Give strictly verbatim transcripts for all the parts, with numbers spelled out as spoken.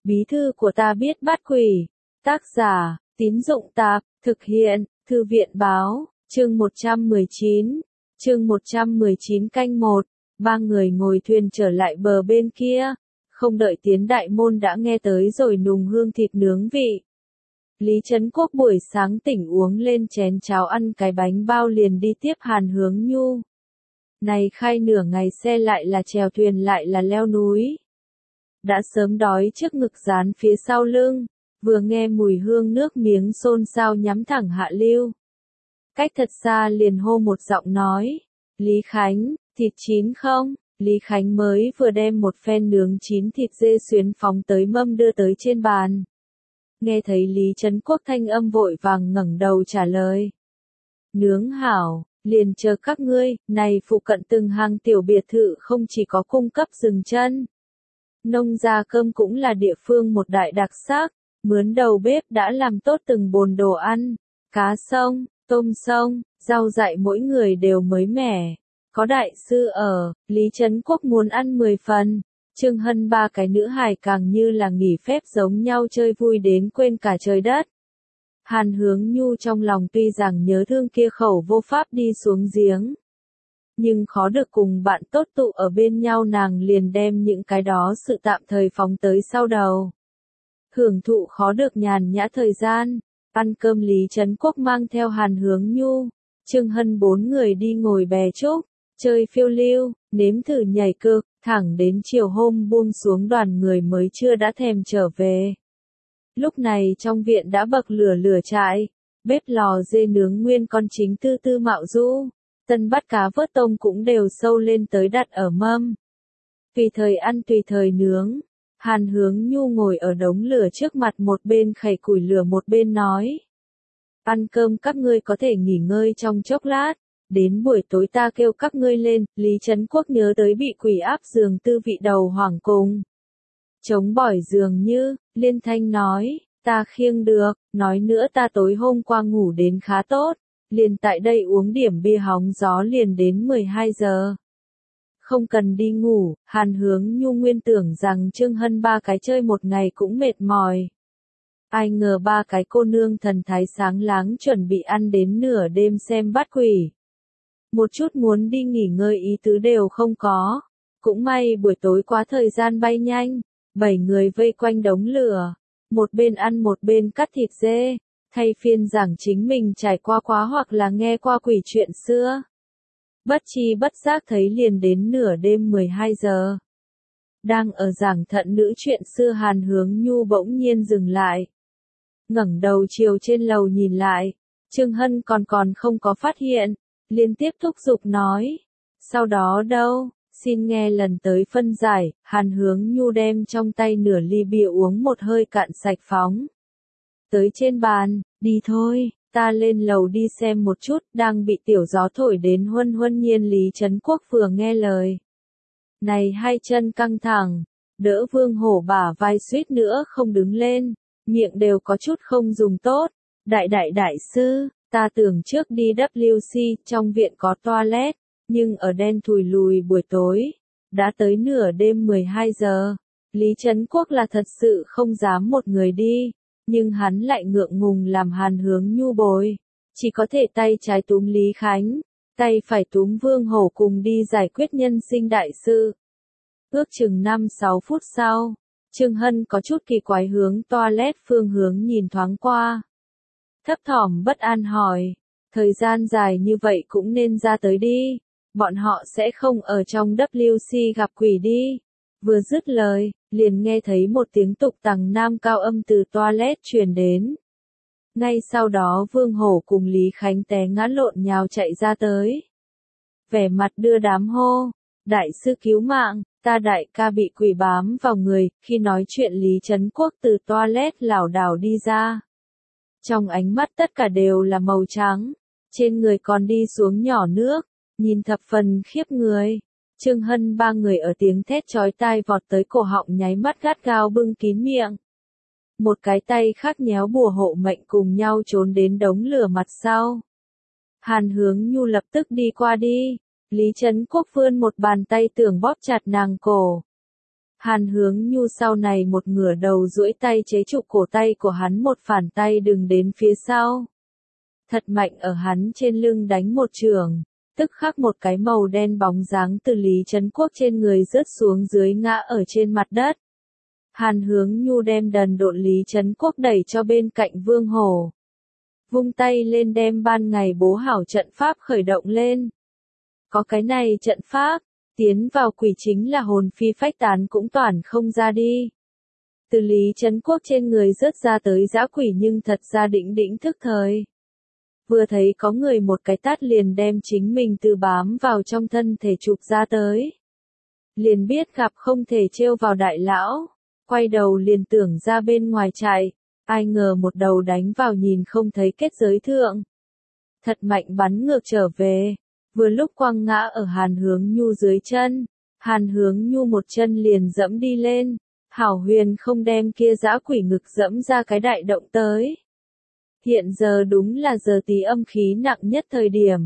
Bí thư của ta biết bắt quỷ. Tác giả, Tín Dụng Tạp, thực hiện, Thư viện Báo, chương một trăm mười chín, chương một trăm mười chín canh một, ba người ngồi thuyền trở lại bờ bên kia, không đợi tiến đại môn đã nghe tới rồi nùng hương thịt nướng vị. Lý Trấn Quốc buổi sáng tỉnh uống lên chén cháo ăn cái bánh bao liền đi tiếp Hàn Hướng Nhu. Này khai nửa ngày xe lại là chèo thuyền lại là leo núi. Đã sớm đói trước ngực dán phía sau lưng, vừa nghe mùi hương nước miếng xôn xao nhắm thẳng hạ lưu. Cách thật xa liền hô một giọng nói, Lý Khánh, thịt chín không? Lý Khánh mới vừa đem một phen nướng chín thịt dê xuyến phóng tới mâm đưa tới trên bàn. Nghe thấy Lý Trấn Quốc thanh âm vội vàng ngẩng đầu trả lời. Nướng hảo, liền chờ các ngươi, này phụ cận từng hàng tiểu biệt thự không chỉ có cung cấp rừng chân. Nông gia cơm cũng là địa phương một đại đặc sắc, mướn đầu bếp đã làm tốt từng bồn đồ ăn, cá sông, tôm sông, rau dại mỗi người đều mới mẻ. Có đại sư ở, Lý Trấn Quốc muốn ăn mười phần, Trương Hân ba cái nữ hài càng như là nghỉ phép giống nhau chơi vui đến quên cả trời đất. Hàn Hướng Nhu trong lòng tuy rằng nhớ thương kia khẩu vô pháp đi xuống giếng. Nhưng khó được cùng bạn tốt tụ ở bên nhau nàng liền đem những cái đó sự tạm thời phóng tới sau đầu. Hưởng thụ khó được nhàn nhã thời gian, ăn cơm Lý Trấn Quốc mang theo Hàn Hướng Nhu, Trương Hân bốn người đi ngồi bè trúc, chơi phiêu lưu, nếm thử nhảy cực, thẳng đến chiều hôm buông xuống đoàn người mới chưa đã thèm trở về. Lúc này trong viện đã bậc lửa lửa trại, bếp lò dê nướng nguyên con chính tư tư mạo rũ, tân bắt cá vớt tôm cũng đều sâu lên tới đặt ở mâm. Tùy thời ăn tùy thời nướng, Hàn Hướng Nhu ngồi ở đống lửa trước mặt một bên khẩy củi lửa một bên nói. Ăn cơm các ngươi có thể nghỉ ngơi trong chốc lát, đến buổi tối ta kêu các ngươi lên, Lý Trấn Quốc nhớ tới bị quỷ áp giường tư vị đầu hoảng cùng. Chống bỏi giường như, liên thanh nói, ta khiêng được, nói nữa ta tối hôm qua ngủ đến khá tốt, liền tại đây uống điểm bia hóng gió liền đến mười hai giờ. Không cần đi ngủ, Hàn Hướng Nhu nguyên tưởng rằng Trương Hân ba cái chơi một ngày cũng mệt mỏi. Ai ngờ ba cái cô nương thần thái sáng láng chuẩn bị ăn đến nửa đêm xem bắt quỷ. Một chút muốn đi nghỉ ngơi ý tứ đều không có. Cũng may buổi tối quá thời gian bay nhanh, bảy người vây quanh đống lửa, một bên ăn một bên cắt thịt dê, thay phiên giảng chính mình trải qua quá hoặc là nghe qua quỷ chuyện xưa. Bất chi bất giác thấy liền đến nửa đêm mười hai giờ. Đang ở giảng thận nữ chuyện xưa Hàn Hướng Nhu bỗng nhiên dừng lại. Ngẩng đầu chiều trên lầu nhìn lại, Trương Hân còn còn không có phát hiện, liên tiếp thúc giục nói. Sau đó đâu, xin nghe lần tới phân giải, Hàn Hướng Nhu đem trong tay nửa ly bia uống một hơi cạn sạch phóng. Tới trên bàn, đi thôi, ta lên lầu đi xem một chút, đang bị tiểu gió thổi đến huân huân nhiên Lý Trấn Quốc vừa nghe lời. Này hai chân căng thẳng, đỡ Vương Hổ bả vai suýt nữa không đứng lên, miệng đều có chút không dùng tốt. Đại đại đại sư, ta tưởng trước đi W C, trong viện có toilet, nhưng ở đen thùi lùi buổi tối, đã tới nửa đêm mười hai giờ, Lý Trấn Quốc là thật sự không dám một người đi, nhưng hắn lại ngượng ngùng làm Hàn Hướng Nhu bồi, chỉ có thể tay trái túm Lý Khánh, tay phải túm Vương Hổ cùng đi giải quyết nhân sinh đại sự. Ước chừng năm sáu phút sau, Trương Hân có chút kỳ quái hướng toilet phương hướng nhìn thoáng qua. Thấp thỏm bất an hỏi, thời gian dài như vậy cũng nên ra tới đi, bọn họ sẽ không ở trong W C gặp quỷ đi. Vừa dứt lời, liền nghe thấy một tiếng tục tằng nam cao âm từ toilet truyền đến. Ngay sau đó Vương Hổ cùng Lý Khánh té ngã lộn nhào chạy ra tới. Vẻ mặt đưa đám hô, đại sư cứu mạng, ta đại ca bị quỷ bám vào người, khi nói chuyện Lý Trấn Quốc từ toilet lảo đảo đi ra. Trong ánh mắt tất cả đều là màu trắng, trên người còn đi xuống nhỏ nước, nhìn thập phần khiếp người. Trương Hân ba người ở tiếng thét chói tai vọt tới cổ họng nháy mắt gắt gao bưng kín miệng. Một cái tay khác nhéo bùa hộ mệnh cùng nhau trốn đến đống lửa mặt sau. Hàn Hướng Nhu lập tức đi qua đi, Lý Trấn Quốc vươn một bàn tay tưởng bóp chặt nàng cổ. Hàn Hướng Nhu sau này một ngửa đầu duỗi tay chế trụ cổ tay của hắn một phản tay đừng đến phía sau. Thật mạnh ở hắn trên lưng đánh một trường, tức khắc một cái màu đen bóng dáng từ Lý Trấn Quốc trên người rớt xuống dưới ngã ở trên mặt đất. Hàn Hướng Nhu đem đần độn Lý Trấn Quốc đẩy cho bên cạnh Vương Hổ. Vung tay lên đem ban ngày bố hảo trận pháp khởi động lên. Có cái này trận pháp, tiến vào quỷ chính là hồn phi phách tán cũng toàn không ra đi. Từ Lý Trấn Quốc trên người rớt ra tới dã quỷ nhưng thật ra đỉnh đỉnh thức thời. Vừa thấy có người một cái tát liền đem chính mình từ bám vào trong thân thể chụp ra tới. Liền biết gặp không thể trêu vào đại lão, quay đầu liền tưởng ra bên ngoài chạy, ai ngờ một đầu đánh vào nhìn không thấy kết giới thượng. Thật mạnh bắn ngược trở về, vừa lúc quăng ngã ở Hàn Hướng Nhu dưới chân, Hàn Hướng Nhu một chân liền dẫm đi lên, hảo huyền không đem kia dã quỷ ngực dẫm ra cái đại động tới. Hiện giờ đúng là giờ tí âm khí nặng nhất thời điểm.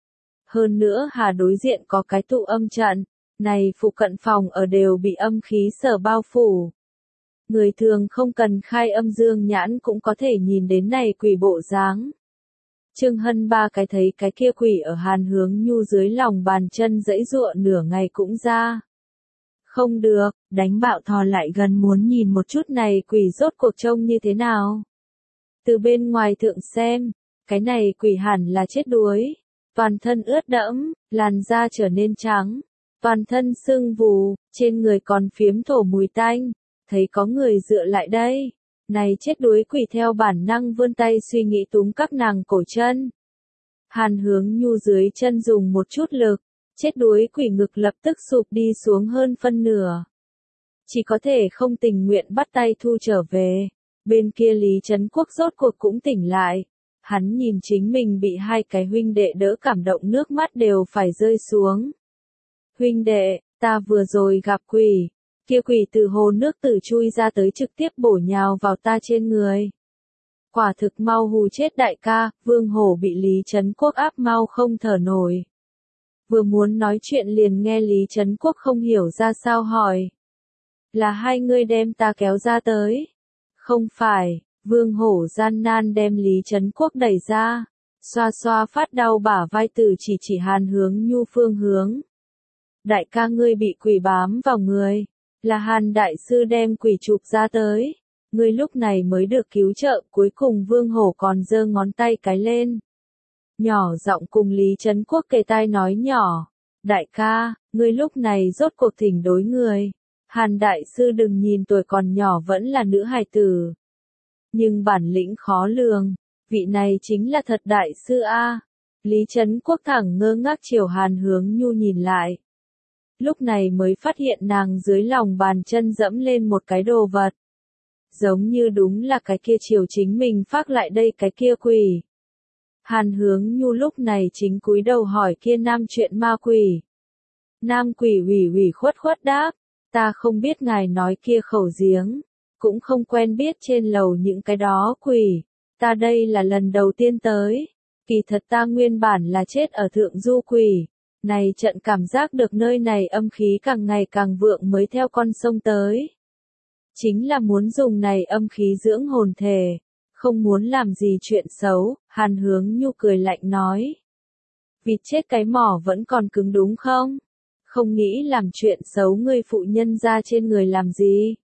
Hơn nữa Hà đối diện có cái tụ âm trận, này phụ cận phòng ở đều bị âm khí sở bao phủ. Người thường không cần khai âm dương nhãn cũng có thể nhìn đến này quỷ bộ dáng. Trương Hân ba cái thấy cái kia quỷ ở Hàn Hướng Nhu dưới lòng bàn chân dãy giụa nửa ngày cũng ra. Không được, đánh bạo thò lại gần muốn nhìn một chút này quỷ rốt cuộc trông như thế nào. Từ bên ngoài thượng xem, cái này quỷ hẳn là chết đuối, toàn thân ướt đẫm, làn da trở nên trắng, toàn thân sưng vù, trên người còn phiếm thổ mùi tanh, thấy có người dựa lại đây. Này chết đuối quỷ theo bản năng vươn tay suy nghĩ túm các nàng cổ chân. Hàn Hướng Nhu dưới chân dùng một chút lực, chết đuối quỷ ngực lập tức sụp đi xuống hơn phân nửa. Chỉ có thể không tình nguyện bắt tay thu trở về. Bên kia Lý Trấn Quốc rốt cuộc cũng tỉnh lại. Hắn nhìn chính mình bị hai cái huynh đệ đỡ cảm động nước mắt đều phải rơi xuống. Huynh đệ, ta vừa rồi gặp quỷ. Kia quỷ từ hồ nước tử chui ra tới trực tiếp bổ nhào vào ta trên người. Quả thực mau hù chết đại ca, Vương Hổ bị Lý Trấn Quốc áp mau không thở nổi. Vừa muốn nói chuyện liền nghe Lý Trấn Quốc không hiểu ra sao hỏi. Là hai ngươi đem ta kéo ra tới. Không phải, Vương Hổ gian nan đem Lý Trấn Quốc đẩy ra. Xoa xoa phát đau bả vai tử chỉ chỉ Hàn Hướng Nhu phương hướng. Đại ca ngươi bị quỷ bám vào người. Là Hàn đại sư đem quỷ chụp ra tới. Ngươi lúc này mới được cứu trợ, cuối cùng Vương Hổ còn giơ ngón tay cái lên. Nhỏ giọng cùng Lý Trấn Quốc kề tai nói nhỏ. Đại ca, ngươi lúc này rốt cuộc thỉnh đối người. Hàn đại sư đừng nhìn tuổi còn nhỏ vẫn là nữ hài tử. Nhưng bản lĩnh khó lường. Vị này chính là thật đại sư A. Lý Trấn Quốc thẳng ngơ ngác chiều Hàn Hướng Nhu nhìn lại. Lúc này mới phát hiện nàng dưới lòng bàn chân dẫm lên một cái đồ vật. Giống như đúng là cái kia chiều chính mình phát lại đây cái kia quỷ. Hàn Hướng Nhu lúc này chính cúi đầu hỏi kia nam chuyện ma quỷ. Nam quỷ ủy ủy khuất khuất đáp, ta không biết ngài nói kia khẩu giếng, cũng không quen biết trên lầu những cái đó quỷ, ta đây là lần đầu tiên tới, kỳ thật ta nguyên bản là chết ở thượng du quỷ. Này trận cảm giác được nơi này âm khí càng ngày càng vượng mới theo con sông tới. Chính là muốn dùng này âm khí dưỡng hồn thể, không muốn làm gì chuyện xấu, Hàn Hướng Nhu cười lạnh nói. Vịt chết cái mỏ vẫn còn cứng đúng không? Không nghĩ làm chuyện xấu người phụ nhân ra trên người làm gì?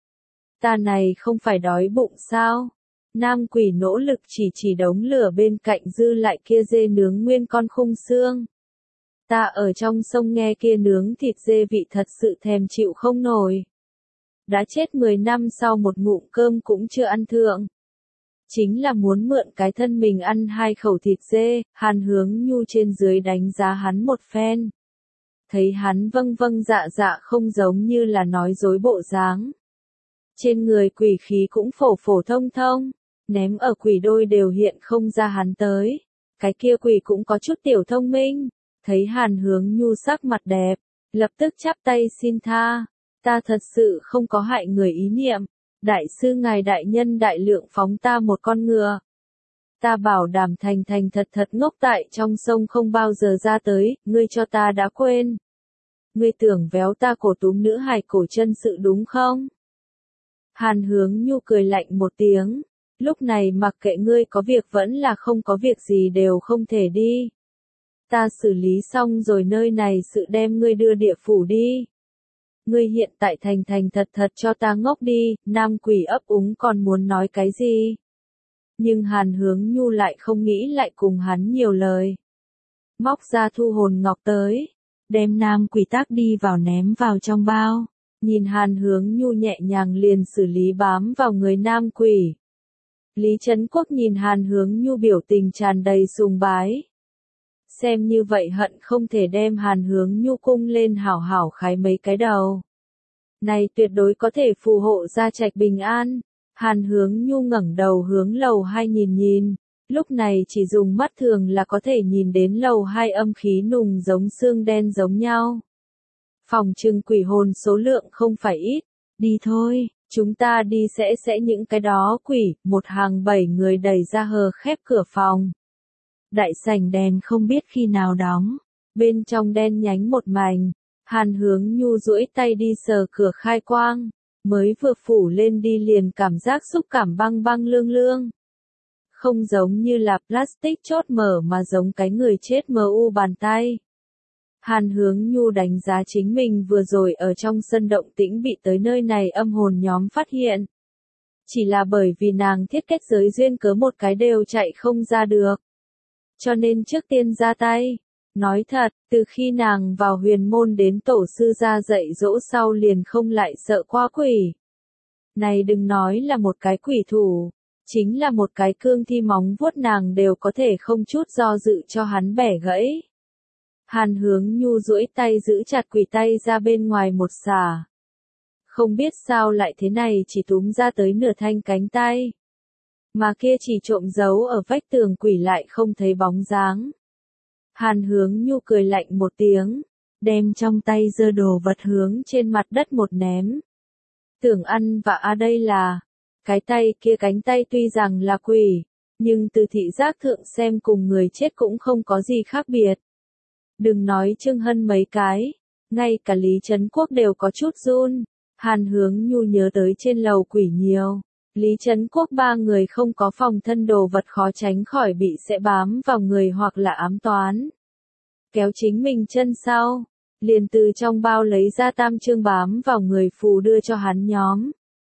Ta này không phải đói bụng sao? Nam quỷ nỗ lực chỉ chỉ đống lửa bên cạnh dư lại kia dê nướng nguyên con khung xương. Ta ở trong sông nghe kia nướng thịt dê vị thật sự thèm chịu không nổi. Đã chết mười năm sau một ngụm cơm cũng chưa ăn thượng. Chính là muốn mượn cái thân mình ăn hai khẩu thịt dê, Hàn Hướng Nhu trên dưới đánh giá hắn một phen. Thấy hắn vâng vâng dạ dạ không giống như là nói dối bộ dáng. Trên người quỷ khí cũng phổ phổ thông thông, ném ở quỷ đôi đều hiện không ra hắn tới. Cái kia quỷ cũng có chút tiểu thông minh. Thấy Hàn Hướng Nhu sắc mặt đẹp, lập tức chắp tay xin tha, ta thật sự không có hại người ý niệm, đại sư ngài đại nhân đại lượng phóng ta một con ngựa. Ta bảo đảm thành thành thật thật ngốc tại trong sông không bao giờ ra tới, ngươi cho ta đã quên. Ngươi tưởng véo ta cổ túm nữ hài cổ chân sự đúng không? Hàn Hướng Nhu cười lạnh một tiếng, lúc này mặc kệ ngươi có việc vẫn là không có việc gì đều không thể đi. Ta xử lý xong rồi nơi này sự đem ngươi đưa địa phủ đi. Ngươi hiện tại thành thành thật thật cho ta ngốc đi, nam quỷ ấp úng còn muốn nói cái gì? Nhưng Hàn Hướng Nhu lại không nghĩ lại cùng hắn nhiều lời. Móc ra thu hồn ngọc tới, đem nam quỷ tác đi vào ném vào trong bao. Nhìn Hàn Hướng Nhu nhẹ nhàng liền xử lý bám vào người nam quỷ. Lý Trấn Quốc nhìn Hàn Hướng Nhu biểu tình tràn đầy sùng bái. Xem như vậy hận không thể đem Hàn Hướng Nhu cung lên hảo hảo khái mấy cái đầu. Này tuyệt đối có thể phù hộ gia trạch bình an. Hàn Hướng Nhu ngẩng đầu hướng lầu hai nhìn nhìn, lúc này chỉ dùng mắt thường là có thể nhìn đến lầu hai âm khí nùng giống xương đen giống nhau. Phòng trừng quỷ hồn số lượng không phải ít, đi thôi, chúng ta đi sẽ sẽ những cái đó quỷ, một hàng bảy người đẩy ra hờ khép cửa phòng. Đại sảnh đèn không biết khi nào đóng, bên trong đen nhánh một mảnh, Hàn Hướng Nhu duỗi tay đi sờ cửa khai quang, mới vừa phủ lên đi liền cảm giác xúc cảm băng băng lương lương. Không giống như là plastic chốt mở mà giống cái người chết mờ u bàn tay. Hàn Hướng Nhu đánh giá chính mình vừa rồi ở trong sân động tĩnh bị tới nơi này âm hồn nhóm phát hiện. Chỉ là bởi vì nàng thiết kết giới duyên cớ một cái đều chạy không ra được. Cho nên trước tiên ra tay. Nói thật, từ khi nàng vào huyền môn đến tổ sư ra dạy dỗ sau liền không lại sợ qua quỷ. Này đừng nói là một cái quỷ thủ, chính là một cái cương thi móng vuốt nàng đều có thể không chút do dự cho hắn bẻ gãy. Hàn Hướng Nhu duỗi tay giữ chặt quỷ tay ra bên ngoài một xà. Không biết sao lại thế này chỉ túm ra tới nửa thanh cánh tay. Mà kia chỉ trộm giấu ở vách tường quỷ lại không thấy bóng dáng. Hàn Hướng Nhu cười lạnh một tiếng, đem trong tay giơ đồ vật hướng trên mặt đất một ném. Tưởng ăn và à đây là, cái tay kia cánh tay tuy rằng là quỷ, nhưng từ thị giác thượng xem cùng người chết cũng không có gì khác biệt. Đừng nói Trương Hân mấy cái, ngay cả Lý Trấn Quốc đều có chút run. Hàn Hướng Nhu nhớ tới trên lầu quỷ nhiều. Lý Trấn Quốc ba người không có phòng thân đồ vật khó tránh khỏi bị sẽ bám vào người hoặc là ám toán. Kéo chính mình chân sau, liền từ trong bao lấy ra tam chương bám vào người phù đưa cho hắn nhóm.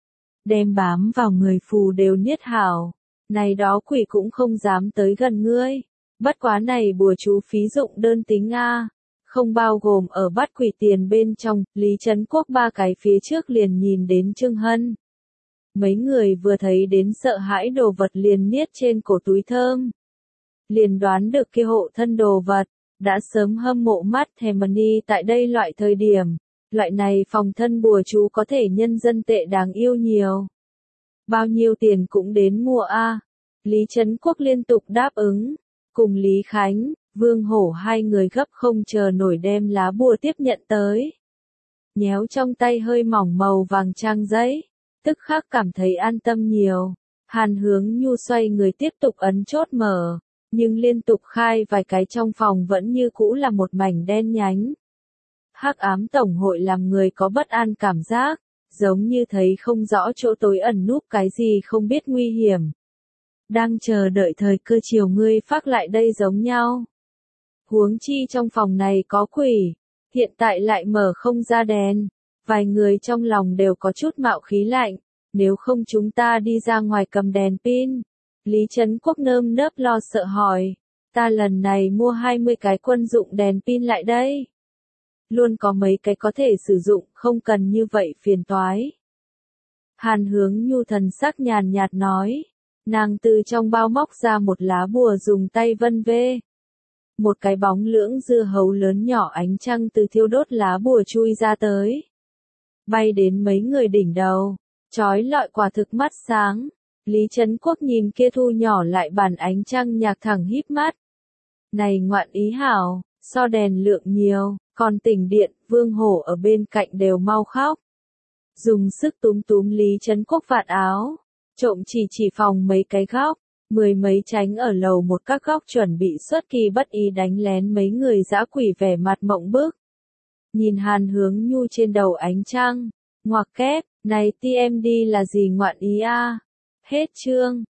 Đem bám vào người phù đều niết hảo, này đó quỷ cũng không dám tới gần ngươi. Bất quá này bùa chú phí dụng đơn tính a, không bao gồm ở bắt quỷ tiền bên trong. Lý Trấn Quốc ba cái phía trước liền nhìn đến Trương Hân. Mấy người vừa thấy đến sợ hãi đồ vật liền niết trên cổ túi thơm. Liền đoán được kia hộ thân đồ vật, đã sớm hâm mộ mắt thèm money tại đây loại thời điểm. Loại này phòng thân bùa chú có thể nhân dân tệ đáng yêu nhiều. Bao nhiêu tiền cũng đến mua a. Lý Trấn Quốc liên tục đáp ứng. Cùng Lý Khánh, Vương Hổ hai người gấp không chờ nổi đem lá bùa tiếp nhận tới. Nhéo trong tay hơi mỏng màu vàng trang giấy, tức khắc cảm thấy an tâm nhiều. Hàn Hướng Nhu xoay người tiếp tục ấn chốt mở, nhưng liên tục khai vài cái trong phòng vẫn như cũ là một mảnh đen nhánh. Hắc ám tổng hội làm người có bất an cảm giác, giống như thấy không rõ chỗ tối ẩn núp cái gì không biết nguy hiểm. Đang chờ đợi thời cơ chiều ngươi phát lại đây giống nhau. Huống chi trong phòng này có quỷ, hiện tại lại mở không ra đèn, vài người trong lòng đều có chút mạo khí lạnh, nếu không chúng ta đi ra ngoài cầm đèn pin. Lý Trấn Quốc nơm nớp lo sợ hỏi, ta lần này mua hai mươi cái quân dụng đèn pin lại đây. Luôn có mấy cái có thể sử dụng, không cần như vậy phiền toái. Hàn Hướng Nhu thần sắc nhàn nhạt nói. Nàng từ trong bao móc ra một lá bùa dùng tay vân vê. Một cái bóng lưỡng dưa hấu lớn nhỏ ánh trăng từ thiêu đốt lá bùa chui ra tới. Bay đến mấy người đỉnh đầu, chói lọi quả thực mắt sáng. Lý Trấn Quốc nhìn kia thu nhỏ lại bàn ánh trăng nhạc thẳng híp mắt. Này ngoạn ý hảo, so đèn lượng nhiều, còn tỉnh điện, Vương Hổ ở bên cạnh đều mau khóc. Dùng sức túm túm Lý Trấn Quốc vạt áo. Trộm chỉ chỉ phòng mấy cái góc, mười mấy tránh ở lầu một các góc chuẩn bị xuất kỳ bất ý đánh lén mấy người dã quỷ vẻ mặt mộng bức. nhìn Hàn Hướng Nhu trên đầu ánh trăng, ngoặc kép, này tê em đê là gì ngoạn ý a? Hết chương.